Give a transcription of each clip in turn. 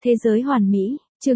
Thế giới hoàn mỹ, chương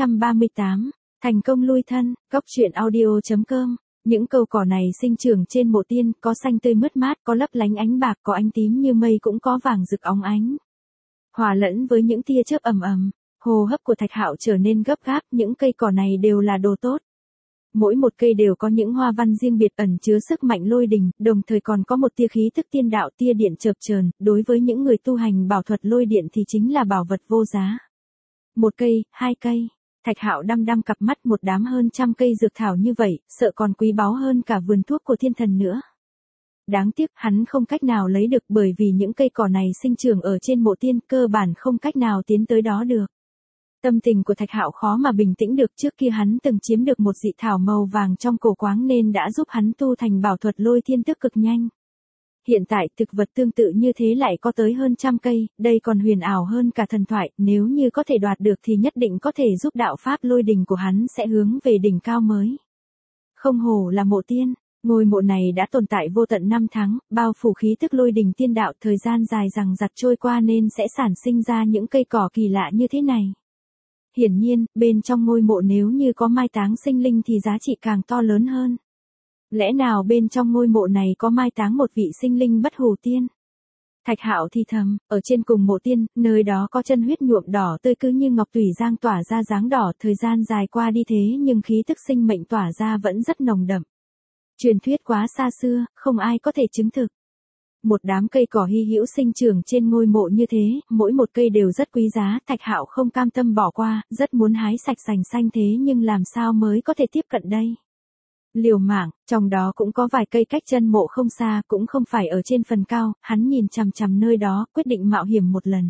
638, thành công lui thân, góc truyện audio.com. Những cầu cỏ này sinh trưởng trên mộ tiên, có xanh tươi mướt mát, có lấp lánh ánh bạc, có ánh tím như mây, cũng có vàng rực óng ánh. Hòa lẫn với những tia chớp ầm ầm, hô hấp của Thạch Hạo trở nên gấp gáp, những cây cỏ này đều là đồ tốt. Mỗi một cây đều có những hoa văn riêng biệt ẩn chứa sức mạnh lôi đình, đồng thời còn có một tia khí tức tiên đạo, tia điện chợp chờn, đối với những người tu hành bảo thuật lôi điện thì chính là bảo vật vô giá. Một cây, hai cây, Thạch Hạo đăm đăm cặp mắt, một đám hơn trăm cây dược thảo như vậy, sợ còn quý báu hơn cả vườn thuốc của thiên thần nữa. Đáng tiếc hắn không cách nào lấy được, bởi vì những cây cỏ này sinh trưởng ở trên mộ tiên, cơ bản không cách nào tiến tới đó được. Tâm tình của Thạch Hạo khó mà bình tĩnh được, trước kia hắn từng chiếm được một dị thảo màu vàng trong cổ quáng nên đã giúp hắn tu thành bảo thuật lôi thiên tức cực nhanh. Hiện tại thực vật tương tự như thế lại có tới hơn trăm cây, đây còn huyền ảo hơn cả thần thoại, nếu như có thể đoạt được thì nhất định có thể giúp đạo pháp lôi đình của hắn sẽ hướng về đỉnh cao mới. Không hổ là mộ tiên, ngôi mộ này đã tồn tại vô tận năm tháng, bao phủ khí tức lôi đình tiên đạo, thời gian dài dằng dặc trôi qua nên sẽ sản sinh ra những cây cỏ kỳ lạ như thế này. Hiển nhiên, bên trong ngôi mộ nếu như có mai táng sinh linh thì giá trị càng to lớn hơn. Lẽ nào bên trong ngôi mộ này có mai táng một vị sinh linh bất hủ tiên? Thạch Hạo thì thầm, ở trên cùng mộ tiên, nơi đó có chân huyết nhuộm đỏ tươi cứ như ngọc tủy giang tỏa ra dáng đỏ, thời gian dài qua đi thế nhưng khí tức sinh mệnh tỏa ra vẫn rất nồng đậm. Truyền thuyết quá xa xưa, không ai có thể chứng thực. Một đám cây cỏ hy hữu sinh trưởng trên ngôi mộ như thế, mỗi một cây đều rất quý giá, Thạch Hạo không cam tâm bỏ qua, rất muốn hái sạch sành xanh thế nhưng làm sao mới có thể tiếp cận đây? Liều mạng, trong đó cũng có vài cây cách chân mộ không xa, cũng không phải ở trên phần cao, hắn nhìn chằm chằm nơi đó, quyết định mạo hiểm một lần.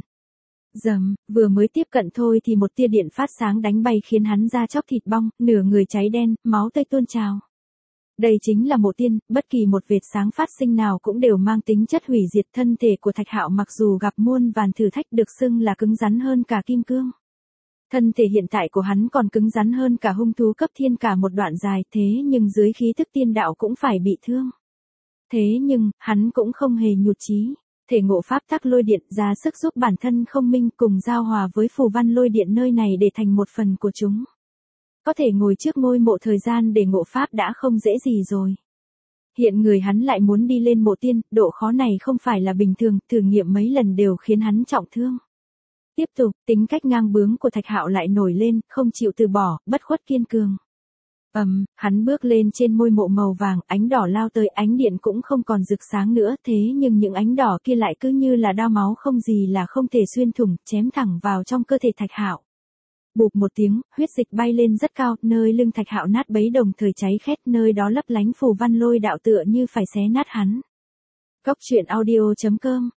Dầm, vừa mới tiếp cận thôi thì một tia điện phát sáng đánh bay khiến hắn da chóc thịt bong, nửa người cháy đen, máu tươi tuôn trào. Đây chính là mộ tiên, bất kỳ một vệt sáng phát sinh nào cũng đều mang tính chất hủy diệt. Thân thể của Thạch Hạo mặc dù gặp muôn vàn thử thách được xưng là cứng rắn hơn cả kim cương. Thân thể hiện tại của hắn còn cứng rắn hơn cả hung thú cấp thiên cả một đoạn dài, thế nhưng dưới khí tức tiên đạo cũng phải bị thương. Thế nhưng, hắn cũng không hề nhụt chí. Thể ngộ pháp tắc lôi điện, ra sức giúp bản thân không minh, cùng giao hòa với phù văn lôi điện nơi này để thành một phần của chúng. Có thể ngồi trước ngôi mộ thời gian để ngộ pháp đã không dễ gì rồi. Hiện người hắn lại muốn đi lên mộ tiên, độ khó này không phải là bình thường, thử nghiệm mấy lần đều khiến hắn trọng thương. Tiếp tục, tính cách ngang bướng của Thạch Hạo lại nổi lên, không chịu từ bỏ, bất khuất kiên cường. Hắn bước lên trên ngôi mộ màu vàng, ánh đỏ lao tới, ánh điện cũng không còn rực sáng nữa, thế nhưng những ánh đỏ kia lại cứ như là đao máu không gì là không thể xuyên thủng, chém thẳng vào trong cơ thể Thạch Hạo. Bụp một tiếng, huyết dịch bay lên rất cao, nơi lưng Thạch Hạo nát bấy đồng thời cháy khét, nơi đó lấp lánh phù văn lôi đạo tựa như phải xé nát hắn. Góc truyện audio.com,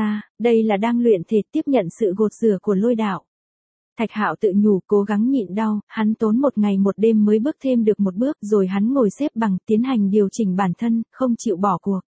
đây là đang luyện thể tiếp nhận sự gột rửa của lôi đạo. Thạch Hạo tự nhủ cố gắng nhịn đau, hắn tốn một ngày một đêm mới bước thêm được một bước, rồi hắn ngồi xếp bằng tiến hành điều chỉnh bản thân, không chịu bỏ cuộc.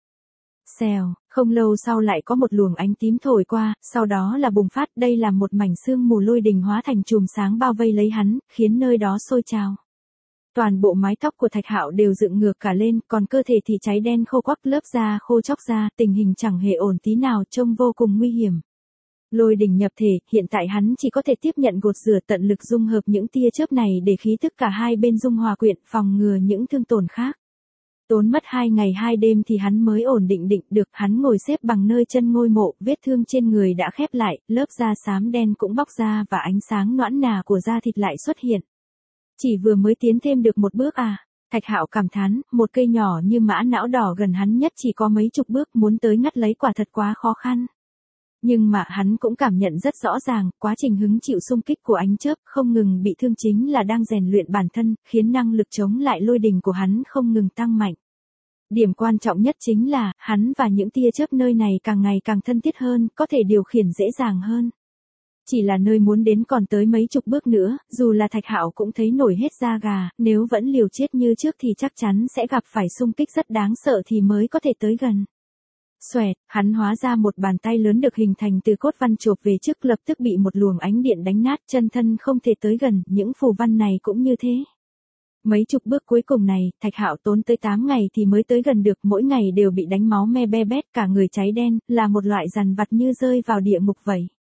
Xèo, không lâu sau lại có một luồng ánh tím thổi qua, sau đó là bùng phát, đây là một mảnh sương mù lôi đình hóa thành chùm sáng bao vây lấy hắn, khiến nơi đó sôi trào. Toàn bộ mái tóc của Thạch Hạo đều dựng ngược cả lên, còn cơ thể thì cháy đen khô quắc, lớp da khô chóc ra, tình hình chẳng hề ổn tí nào, trông vô cùng nguy hiểm. Lôi đình nhập thể, hiện tại hắn chỉ có thể tiếp nhận gột rửa, tận lực dung hợp những tia chớp này để khí tức cả hai bên dung hòa quyện, phòng ngừa những thương tổn khác. Tốn mất 2 ngày 2 đêm thì hắn mới ổn định được, hắn ngồi xếp bằng nơi chân ngôi mộ, vết thương trên người đã khép lại, lớp da xám đen cũng bóc ra và ánh sáng nõn nà của da thịt lại xuất hiện. Chỉ vừa mới tiến thêm được một bước à? Thạch Hạo cảm thán, một cây nhỏ như mã não đỏ gần hắn nhất chỉ có mấy chục bước, muốn tới ngắt lấy quả thật quá khó khăn. Nhưng mà hắn cũng cảm nhận rất rõ ràng, quá trình hứng chịu xung kích của ánh chớp không ngừng bị thương chính là đang rèn luyện bản thân, khiến năng lực chống lại lôi đình của hắn không ngừng tăng mạnh. Điểm quan trọng nhất chính là, hắn và những tia chớp nơi này càng ngày càng thân thiết hơn, có thể điều khiển dễ dàng hơn. Chỉ là nơi muốn đến còn tới mấy chục bước nữa, dù là Thạch Hạo cũng thấy nổi hết da gà, nếu vẫn liều chết như trước thì chắc chắn sẽ gặp phải xung kích rất đáng sợ thì mới có thể tới gần. Xoẹt, hắn hóa ra một bàn tay lớn được hình thành từ cốt văn chộp về trước, lập tức bị một luồng ánh điện đánh nát, chân thân không thể tới gần, những phù văn này cũng như thế. Mấy chục bước cuối cùng này, Thạch Hạo tốn tới 8 ngày thì mới tới gần được, mỗi ngày đều bị đánh máu me be bét, cả người cháy đen, là một loại dằn vặt như rơi vào địa ngục vậy.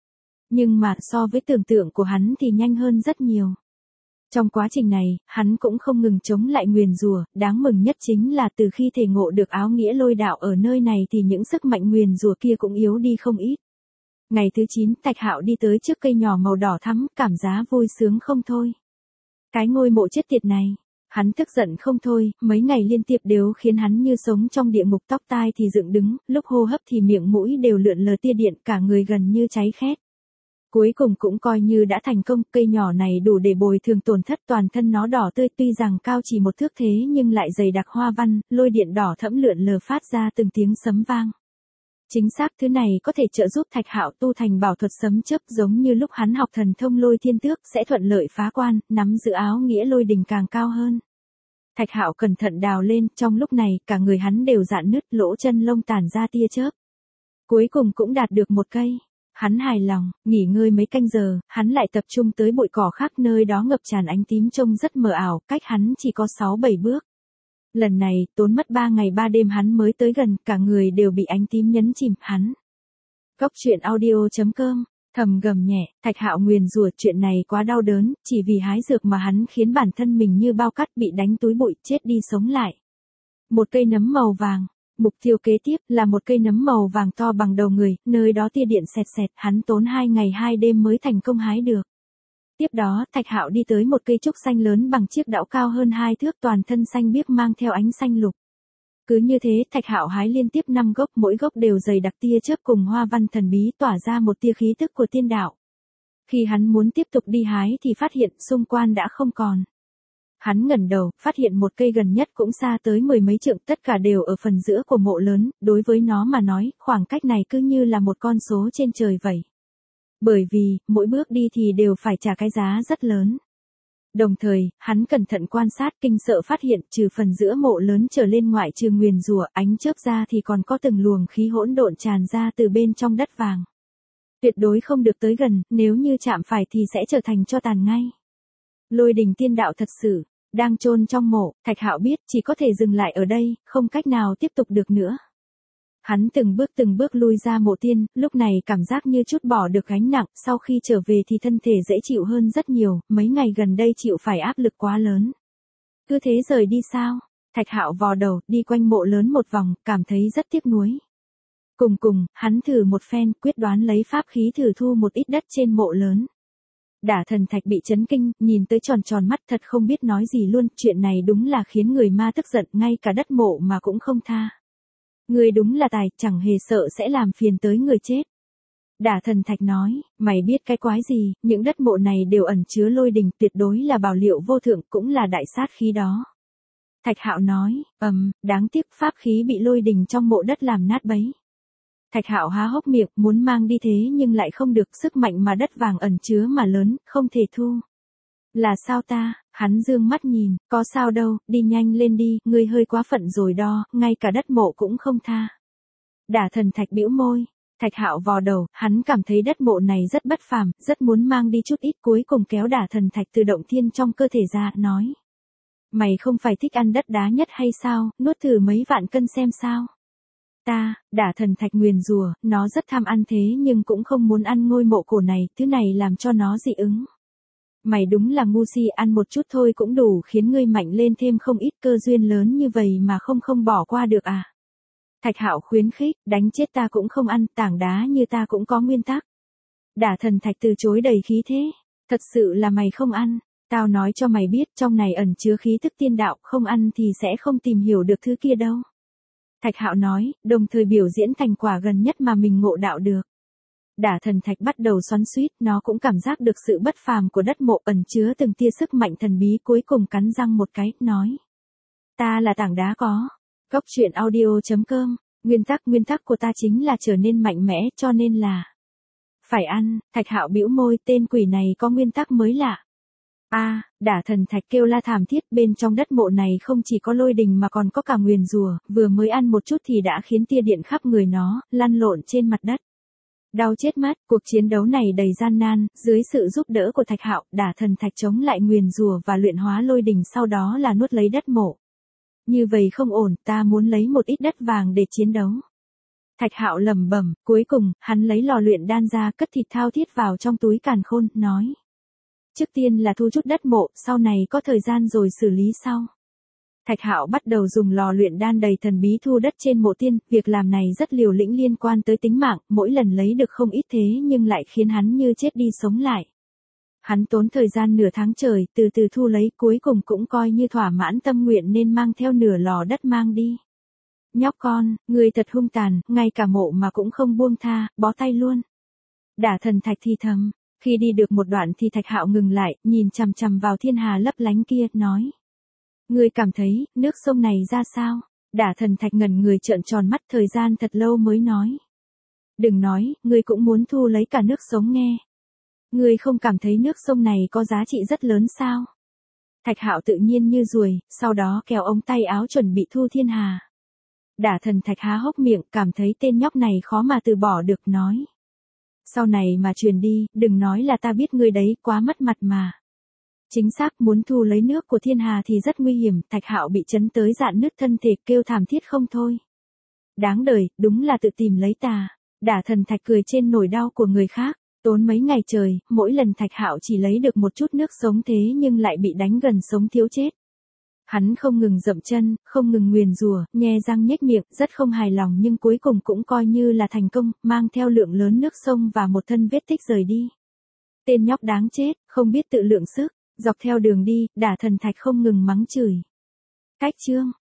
Nhưng mà so với tưởng tượng của hắn thì nhanh hơn rất nhiều. Trong quá trình này, hắn cũng không ngừng chống lại nguyền rủa, đáng mừng nhất chính là từ khi thể ngộ được áo nghĩa lôi đạo ở nơi này thì những sức mạnh nguyền rủa kia cũng yếu đi không ít. Ngày thứ 9, Thạch Hạo đi tới trước cây nhỏ màu đỏ thắm, cảm giá vui sướng không thôi. Cái ngôi mộ chết tiệt này, hắn tức giận không thôi, mấy ngày liên tiếp đều khiến hắn như sống trong địa ngục, tóc tai thì dựng đứng, lúc hô hấp thì miệng mũi đều lượn lờ tia điện, cả người gần như cháy khét. Cuối cùng cũng coi như đã thành công, cây nhỏ này đủ để bồi thường tổn thất, toàn thân nó đỏ tươi, tuy rằng cao chỉ 1 thước thế nhưng lại dày đặc hoa văn, lôi điện đỏ thẫm lượn lờ phát ra từng tiếng sấm vang. Chính xác thứ này có thể trợ giúp Thạch Hạo tu thành bảo thuật sấm chớp, giống như lúc hắn học thần thông lôi thiên tước sẽ thuận lợi phá quan, nắm giữ áo nghĩa lôi đỉnh càng cao hơn. Thạch Hạo cẩn thận đào lên, trong lúc này cả người hắn đều rạn nứt, lỗ chân lông tản ra tia chớp. Cuối cùng cũng đạt được một cây. Hắn hài lòng, nghỉ ngơi mấy canh giờ, hắn lại tập trung tới bụi cỏ khác, nơi đó ngập tràn ánh tím trông rất mờ ảo, cách hắn chỉ có 6-7 bước. Lần này, tốn mất 3 ngày 3 đêm hắn mới tới gần, cả người đều bị ánh tím nhấn chìm, hắn. Góc truyện audio.com, thầm gầm nhẹ, Thạch Hạo nguyền rủa, chuyện này quá đau đớn, chỉ vì hái dược mà hắn khiến bản thân mình như bao cát bị đánh túi bụi, chết đi sống lại. Một cây nấm màu vàng. Mục tiêu kế tiếp là một cây nấm màu vàng to bằng đầu người, nơi đó tia điện xẹt xẹt, hắn tốn 2 ngày 2 đêm mới thành công hái được. Tiếp đó, Thạch Hạo đi tới một cây trúc xanh lớn bằng chiếc đão cao hơn 2 thước, toàn thân xanh biếc mang theo ánh xanh lục. Cứ như thế, Thạch Hạo hái liên tiếp 5 gốc, mỗi gốc đều dày đặc tia chớp cùng hoa văn thần bí, tỏa ra một tia khí tức của tiên đạo. Khi hắn muốn tiếp tục đi hái thì phát hiện xung quanh đã không còn. Hắn ngẩng đầu, phát hiện một cây gần nhất cũng xa tới 10 mấy trượng, tất cả đều ở phần giữa của mộ lớn, đối với nó mà nói, khoảng cách này cứ như là một con số trên trời vậy. Bởi vì, mỗi bước đi thì đều phải trả cái giá rất lớn. Đồng thời, hắn cẩn thận quan sát, kinh sợ phát hiện, trừ phần giữa mộ lớn trở lên ngoại trừ nguyền rủa, ánh chớp ra thì còn có từng luồng khí hỗn độn tràn ra từ bên trong đất vàng. Tuyệt đối không được tới gần, nếu như chạm phải thì sẽ trở thành tro tàn ngay. Lôi đình tiên đạo thật sự đang chôn trong mộ, Thạch Hạo biết chỉ có thể dừng lại ở đây, không cách nào tiếp tục được nữa. Hắn từng bước lui ra mộ tiên, lúc này cảm giác như chút bỏ được gánh nặng, sau khi trở về thì thân thể dễ chịu hơn rất nhiều, mấy ngày gần đây chịu phải áp lực quá lớn. Cứ thế rời đi sao? Thạch Hạo vò đầu, đi quanh mộ lớn một vòng, cảm thấy rất tiếc nuối. Cùng, hắn thử một phen, quyết đoán lấy pháp khí thử thu một ít đất trên mộ lớn. Đả Thần Thạch bị chấn kinh, nhìn tới tròn mắt, thật không biết nói gì luôn, chuyện này đúng là khiến người ma tức giận, ngay cả đất mộ mà cũng không tha. Người đúng là tài, chẳng hề sợ sẽ làm phiền tới người chết. Đả Thần Thạch nói, mày biết cái quái gì, những đất mộ này đều ẩn chứa lôi đình, tuyệt đối là bảo liệu vô thượng, cũng là đại sát khí đó. Thạch Hạo nói, đáng tiếc pháp khí bị lôi đình trong mộ đất làm nát bấy. Thạch Hạo há hốc miệng, muốn mang đi thế nhưng lại không được, sức mạnh mà đất vàng ẩn chứa mà lớn, không thể thu. Là sao ta? Hắn dương mắt nhìn, có sao đâu, đi nhanh lên đi, ngươi hơi quá phận rồi đó, ngay cả đất mộ cũng không tha. Đả Thần Thạch bĩu môi. Thạch Hạo vò đầu, hắn cảm thấy đất mộ này rất bất phàm, rất muốn mang đi chút ít, cuối cùng kéo Đả Thần Thạch từ động thiên trong cơ thể ra, nói. Mày không phải thích ăn đất đá nhất hay sao, nuốt thử mấy vạn cân xem sao. Đả Thần Thạch nguyền rủa, nó rất tham ăn thế nhưng cũng không muốn ăn ngôi mộ cổ này, thứ này làm cho nó dị ứng. Mày đúng là ngu si, ăn một chút thôi cũng đủ khiến ngươi mạnh lên thêm không ít, cơ duyên lớn như vậy mà không bỏ qua được à. Thạch Hạo khuyến khích, đánh chết ta cũng không ăn, tảng đá như ta cũng có nguyên tắc. Đả Thần Thạch từ chối đầy khí thế, thật sự là mày không ăn, tao nói cho mày biết trong này ẩn chứa khí thức tiên đạo, không ăn thì sẽ không tìm hiểu được thứ kia đâu. Thạch Hạo nói, đồng thời biểu diễn thành quả gần nhất mà mình ngộ đạo được. Đả Thần Thạch bắt đầu xoắn xuýt, nó cũng cảm giác được sự bất phàm của đất mộ ẩn chứa từng tia sức mạnh thần bí, cuối cùng cắn răng một cái, nói. Ta là tảng đá có. Góc truyện audio.com, nguyên tắc của ta chính là trở nên mạnh mẽ, cho nên là phải ăn. Thạch Hạo bĩu môi, tên quỷ này có nguyên tắc mới lạ. Đả Thần Thạch kêu la thảm thiết, bên trong đất mộ này không chỉ có lôi đình mà còn có cả nguyền rủa, vừa mới ăn một chút thì đã khiến tia điện khắp người nó lăn lộn trên mặt đất. Đau chết mắt, cuộc chiến đấu này đầy gian nan, dưới sự giúp đỡ của Thạch Hạo, Đả Thần Thạch chống lại nguyền rủa và luyện hóa lôi đình, sau đó là nuốt lấy đất mộ. Như vậy không ổn, ta muốn lấy một ít đất vàng để chiến đấu. Thạch Hạo lẩm bẩm, cuối cùng, hắn lấy lò luyện đan ra, cất thịt thao thiết vào trong túi càn khôn, nói. Trước tiên là thu chút đất mộ, sau này có thời gian rồi xử lý sau. Thạch Hạo bắt đầu dùng lò luyện đan đầy thần bí thu đất trên mộ tiên, việc làm này rất liều lĩnh liên quan tới tính mạng, mỗi lần lấy được không ít thế nhưng lại khiến hắn như chết đi sống lại. Hắn tốn thời gian nửa tháng trời, từ từ thu lấy, cuối cùng cũng coi như thỏa mãn tâm nguyện nên mang theo nửa lò đất mang đi. Nhóc con, ngươi thật hung tàn, ngay cả mộ mà cũng không buông tha, bó tay luôn. Đả Thần Thạch thì thầm, khi đi được một đoạn thì Thạch Hạo ngừng lại, nhìn chằm chằm vào thiên hà lấp lánh kia, nói. Ngươi cảm thấy, nước sông này ra sao? Đả Thần Thạch ngẩn người trợn tròn mắt thời gian thật lâu mới nói. Đừng nói, ngươi cũng muốn thu lấy cả nước sống nghe. Ngươi không cảm thấy nước sông này có giá trị rất lớn sao? Thạch Hạo tự nhiên như ruồi, sau đó kéo ống tay áo chuẩn bị thu thiên hà. Đả Thần Thạch há hốc miệng, cảm thấy tên nhóc này khó mà từ bỏ được, nói. Sau này mà truyền đi, đừng nói là ta biết ngươi đấy, quá mất mặt mà. Chính xác, muốn thu lấy nước của thiên hà thì rất nguy hiểm, Thạch Hạo bị chấn tới rạn nứt thân thể, kêu thảm thiết không thôi. Đáng đời, đúng là tự tìm lấy tà. Đả Thần Thạch cười trên nỗi đau của người khác, tốn mấy ngày trời, mỗi lần Thạch Hạo chỉ lấy được một chút nước sống thế nhưng lại bị đánh gần sống thiếu chết. Hắn không ngừng dậm chân, không ngừng nguyền rủa, nhe răng nhếch miệng, rất không hài lòng nhưng cuối cùng cũng coi như là thành công, mang theo lượng lớn nước sông và một thân vết tích rời đi. Tên nhóc đáng chết, không biết tự lượng sức, dọc theo đường đi, Đả Thần Thạch không ngừng mắng chửi. Cách chương